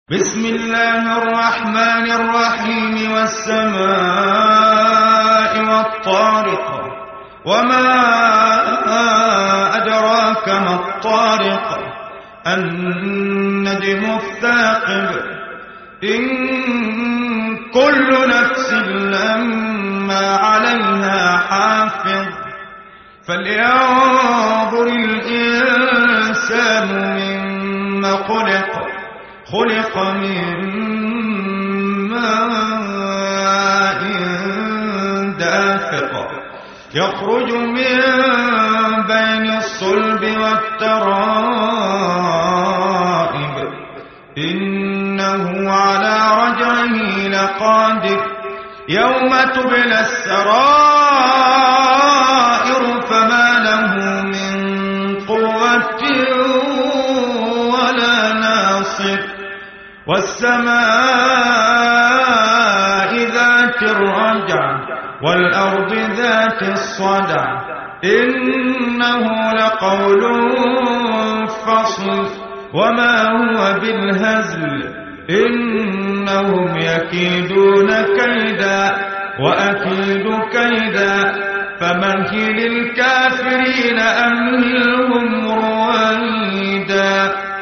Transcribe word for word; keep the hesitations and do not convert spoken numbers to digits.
بسم الله الرحمن الرحيم والسماء والطارق وما أدراك ما الطارق النجم الثاقب إن كل نفس لما عليها حافظ فلينظر الإنسان مما خلق خلق من ماء دافق يخرج من بين الصلب والترائب إنه على رجعه لقادر يوم تبلى السرائر فما له من قوة ولا ناصر والسماء ذات الرجع والأرض ذات الصدع إنه لقول فصل وما هو بالهزل إنهم يكيدون كيدا وأكيد كيدا فمهل الكافرين أمهلهم رويدا.